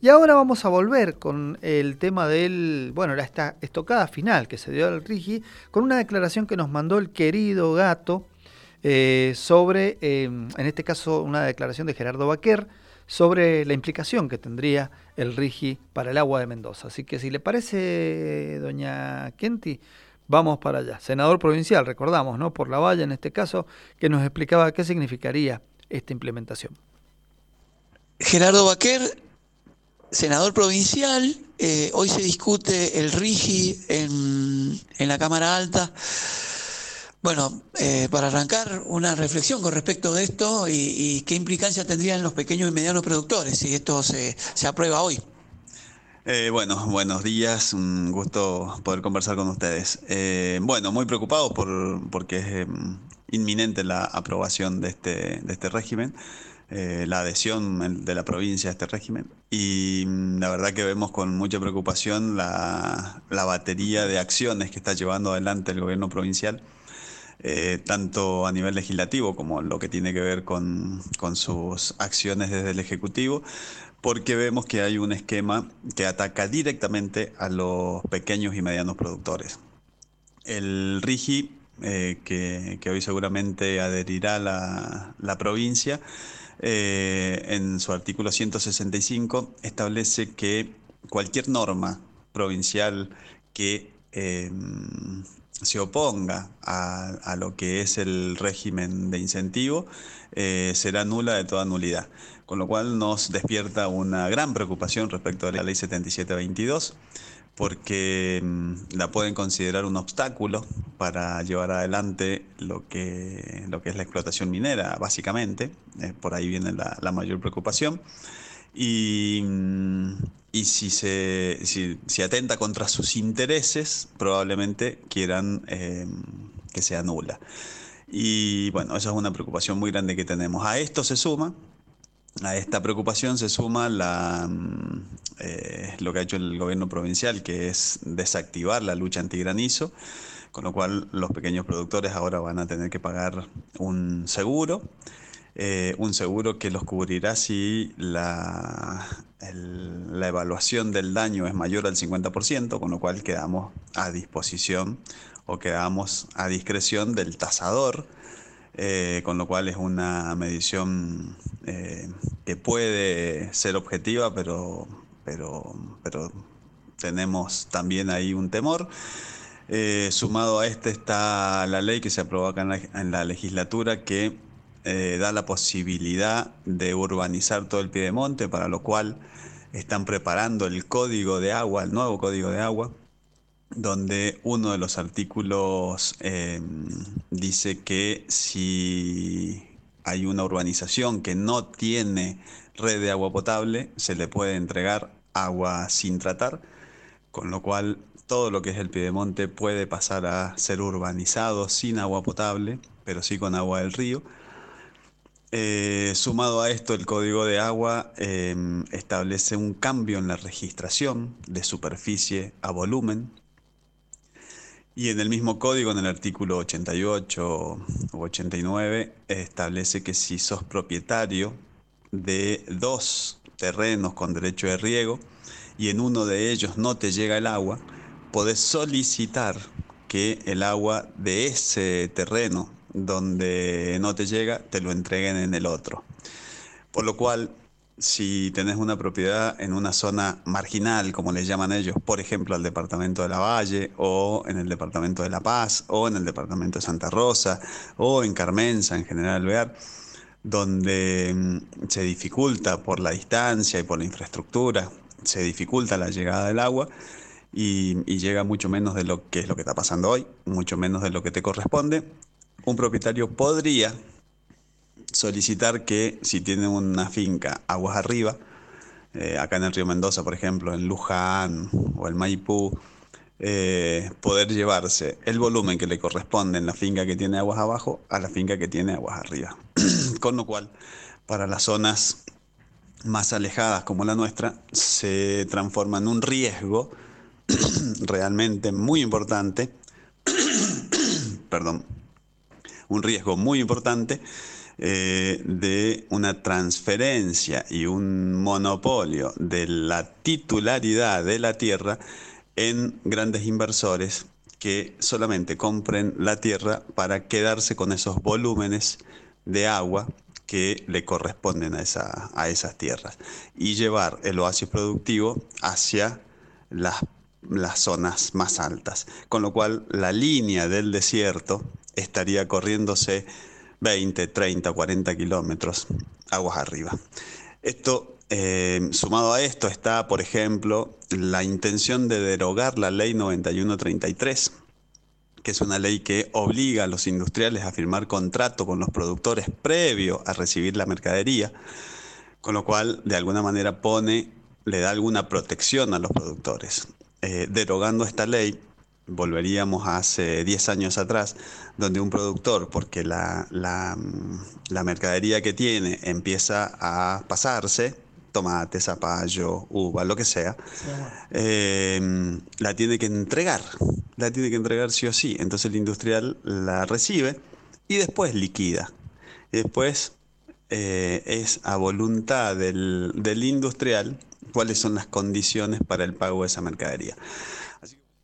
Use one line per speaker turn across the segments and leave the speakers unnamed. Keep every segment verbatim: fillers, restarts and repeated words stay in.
Y ahora vamos a volver con el tema del, bueno, la esta estocada final que se dio al Rigi, con una declaración que nos mandó el querido Gato eh, sobre, eh, en este caso, una declaración de Gerardo Baquer sobre la implicación que tendría el Rigi para el agua de Mendoza. Así que si le parece, doña Kenti, vamos para allá. Senador provincial, recordamos, ¿no? Por la valla en este caso, que nos explicaba qué significaría esta implementación.
Gerardo Baquer, senador provincial, eh, hoy se discute el RIGI en, en la Cámara Alta. Bueno, eh, para arrancar, una reflexión con respecto de esto y, y qué implicancia tendría en los pequeños y medianos productores si esto se, se aprueba hoy.
Eh, bueno, buenos días, un gusto poder conversar con ustedes. Eh, bueno, muy preocupado por, porque es eh, inminente la aprobación de este, de este régimen, eh, la adhesión de la provincia a este régimen, y mm, la verdad que vemos con mucha preocupación la, la batería de acciones que está llevando adelante el gobierno provincial. Eh, tanto a nivel legislativo como lo que tiene que ver con, con sus acciones desde el Ejecutivo, porque vemos que hay un esquema que ataca directamente a los pequeños y medianos productores. El RIGI, eh, que, que hoy seguramente adherirá la, la provincia, eh, en su artículo ciento sesenta y cinco establece que cualquier norma provincial que eh, se oponga a, a lo que es el régimen de incentivo eh, será nula de toda nulidad, con lo cual nos despierta una gran preocupación respecto a la ley setenta y siete veintidós, porque mm, la pueden considerar un obstáculo para llevar adelante lo que, lo que es la explotación minera, básicamente. Eh, por ahí viene la, la mayor preocupación. Y, mm, y si, se, si, si atenta contra sus intereses, probablemente quieran eh, que sea nula. Y bueno, esa es una preocupación muy grande que tenemos. A esto se suma A esta preocupación se suma la, mm, eh, lo que ha hecho el gobierno provincial, que es desactivar la lucha antigranizo, con lo cual los pequeños productores ahora van a tener que pagar un seguro, eh, un seguro que los cubrirá si la, el- la evaluación del daño es mayor al cincuenta por ciento, con lo cual quedamos a disposición o quedamos a discreción del tasador, eh, con lo cual es una medición eh, que puede ser objetiva, pero, pero, pero tenemos también ahí un temor. Eh, sumado a este está la ley que se aprobó acá en la, en la legislatura, que eh, da la posibilidad de urbanizar todo el Piedemonte, para lo cual están preparando el código de agua, el nuevo código de agua, donde uno de los artículos eh, dice que si hay una urbanización que no tiene red de agua potable, se le puede entregar agua sin tratar, con lo cual todo lo que es el Piedemonte puede pasar a ser urbanizado sin agua potable, pero sí con agua del río. Eh, sumado a esto, el Código de Agua eh, establece un cambio en la registración de superficie a volumen. Y en el mismo código, en el artículo ochenta y ocho u ochenta y nueve, establece que si sos propietario de dos terrenos con derecho de riego y en uno de ellos no te llega el agua, podés solicitar que el agua de ese terreno donde no te llega te lo entreguen en el otro. Por lo cual, si tenés una propiedad en una zona marginal, como les llaman ellos, por ejemplo, al departamento de La Valle, o en el departamento de La Paz, o en el departamento de Santa Rosa, o en Carmenza, en General Alvear, donde mm, se dificulta por la distancia y por la infraestructura, se dificulta la llegada del agua y, y llega mucho menos de lo que es lo que está pasando hoy, mucho menos de lo que te corresponde. Un propietario podría solicitar que, si tiene una finca aguas arriba, eh, acá en el río Mendoza, por ejemplo, en Luján o el Maipú, eh, poder llevarse el volumen que le corresponde en la finca que tiene aguas abajo a la finca que tiene aguas arriba. Con lo cual, para las zonas más alejadas como la nuestra, se transforma en un riesgo realmente muy importante, perdón, un riesgo muy importante, eh, de una transferencia y un monopolio de la titularidad de la tierra en grandes inversores que solamente compren la tierra para quedarse con esos volúmenes de agua que le corresponden a, esa, a esas tierras y llevar el oasis productivo hacia las, las zonas más altas. Con lo cual la línea del desierto estaría corriéndose veinte, treinta, cuarenta kilómetros aguas arriba. Esto, eh, sumado a esto, está, por ejemplo, la intención de derogar la ley noventa y uno treinta y tres, que es una ley que obliga a los industriales a firmar contrato con los productores previo a recibir la mercadería, con lo cual de alguna manera pone, le da alguna protección a los productores. Eh, derogando esta ley, volveríamos a hace diez años atrás, donde un productor, porque la, la, la mercadería que tiene empieza a pasarse, tomate, zapallo, uva, lo que sea, eh, la tiene que entregar, la tiene que entregar sí o sí. Entonces el industrial la recibe y después liquida. Y después eh, es a voluntad del, del industrial cuáles son las condiciones para el pago de esa mercadería. Así que...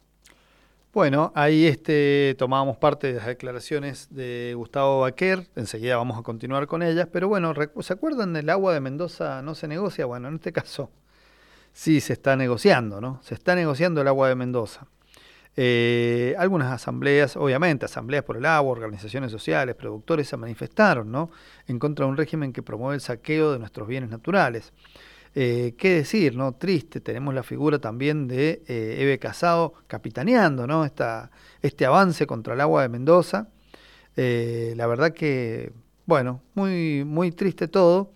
Bueno, ahí este, tomábamos parte de las declaraciones de Gustavo Baquer, enseguida vamos a continuar con ellas, pero bueno, ¿se acuerdan del agua de Mendoza no se negocia? Bueno, en este caso sí se está negociando, ¿no? Se está negociando el agua de Mendoza. Eh, algunas asambleas, obviamente, asambleas por el agua, organizaciones sociales, productores se manifestaron, ¿no?, en contra de un régimen que promueve el saqueo de nuestros bienes naturales. Eh, ¿Qué decir, no? Triste, tenemos la figura también de eh, Eve Casado capitaneando, ¿no?, Esta, este avance contra el agua de Mendoza. Eh, la verdad que, bueno, muy, muy triste todo.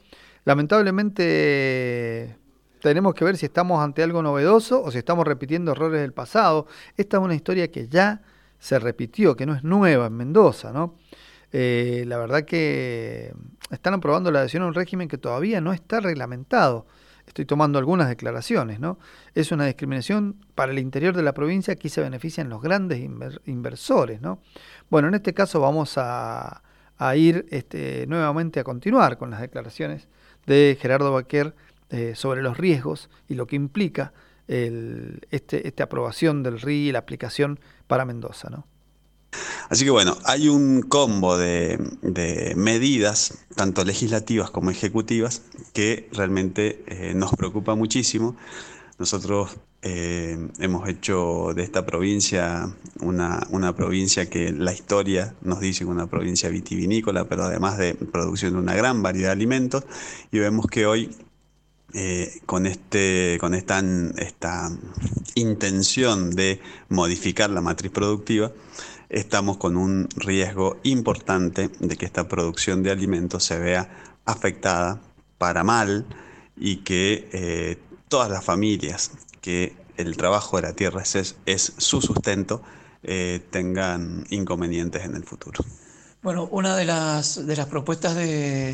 Lamentablemente tenemos que ver si estamos ante algo novedoso o si estamos repitiendo errores del pasado. Esta es una historia que ya se repitió, que no es nueva en Mendoza, ¿no? Eh, la verdad que están aprobando la adhesión a un régimen que todavía no está reglamentado. Estoy tomando algunas declaraciones, ¿no? Es una discriminación para el interior de la provincia. Aquí se benefician los grandes inver- inversores, ¿no? Bueno, en este caso vamos a, a ir este, nuevamente a continuar con las declaraciones de Gerardo Baquer eh, sobre los riesgos y lo que implica el, este, esta aprobación del R I y la aplicación para Mendoza, ¿no?
Así que bueno, hay un combo de, de medidas, tanto legislativas como ejecutivas, que realmente eh, nos preocupa muchísimo. Nosotros eh, hemos hecho de esta provincia una, una provincia que la historia nos dice que es una provincia vitivinícola, pero además de producción de una gran variedad de alimentos, y vemos que hoy Eh, con, este, con esta, esta intención de modificar la matriz productiva, estamos con un riesgo importante de que esta producción de alimentos se vea afectada para mal y que eh, todas las familias que el trabajo de la tierra es, es su sustento eh, tengan inconvenientes en el futuro.
Bueno, una de las, de las propuestas de...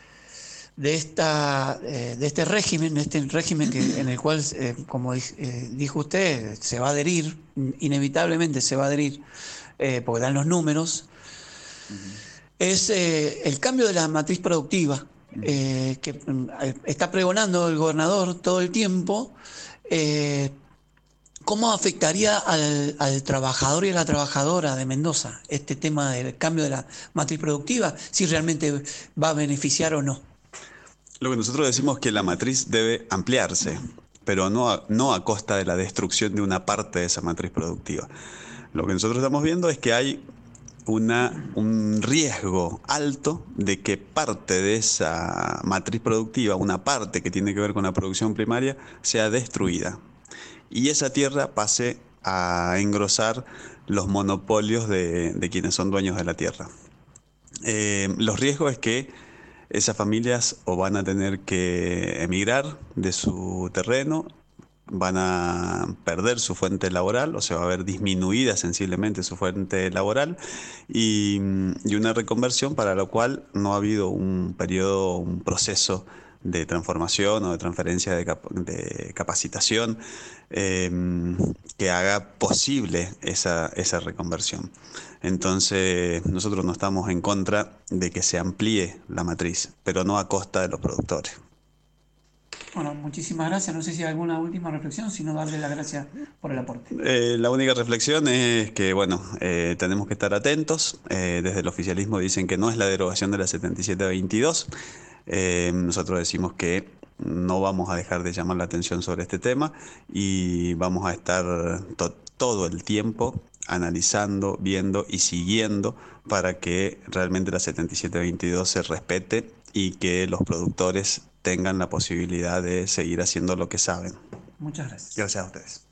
de esta eh, de este régimen, de este régimen que, en el cual, eh, como eh, dijo usted, se va a adherir, inevitablemente se va a adherir, eh, porque dan los números, uh-huh. es eh, el cambio de la matriz productiva, eh, que eh, está pregonando el gobernador todo el tiempo. eh, ¿Cómo afectaría al, al trabajador y a la trabajadora de Mendoza este tema del cambio de la matriz productiva? Si realmente va a beneficiar o no.
Lo que nosotros decimos es que la matriz debe ampliarse, pero no a, no a costa de la destrucción de una parte de esa matriz productiva. Lo que nosotros estamos viendo es que hay una, un riesgo alto de que parte de esa matriz productiva, una parte que tiene que ver con la producción primaria, sea destruida. Y esa tierra pase a engrosar los monopolios de, de quienes son dueños de la tierra. Eh, los riesgos es que esas familias o van a tener que emigrar de su terreno, van a perder su fuente laboral, o se va a ver disminuida sensiblemente su fuente laboral, y, y una reconversión para la cual no ha habido un periodo, un proceso de transformación o de transferencia de, cap de capacitación eh, que haga posible esa, esa reconversión. Entonces, nosotros no estamos en contra de que se amplíe la matriz, pero no a costa de los productores.
Bueno, muchísimas gracias. No sé si hay alguna última reflexión, sino darle las gracias por el aporte.
Eh, la única reflexión es que, bueno, eh, tenemos que estar atentos. Eh, desde el oficialismo dicen que no es la derogación de la setenta y siete veintidós. Eh, nosotros decimos que no vamos a dejar de llamar la atención sobre este tema y vamos a estar to todo el tiempo analizando, viendo y siguiendo para que realmente la setenta y siete veintidós se respete y que los productores tengan la posibilidad de seguir haciendo lo que saben.
Muchas gracias.
Gracias a ustedes.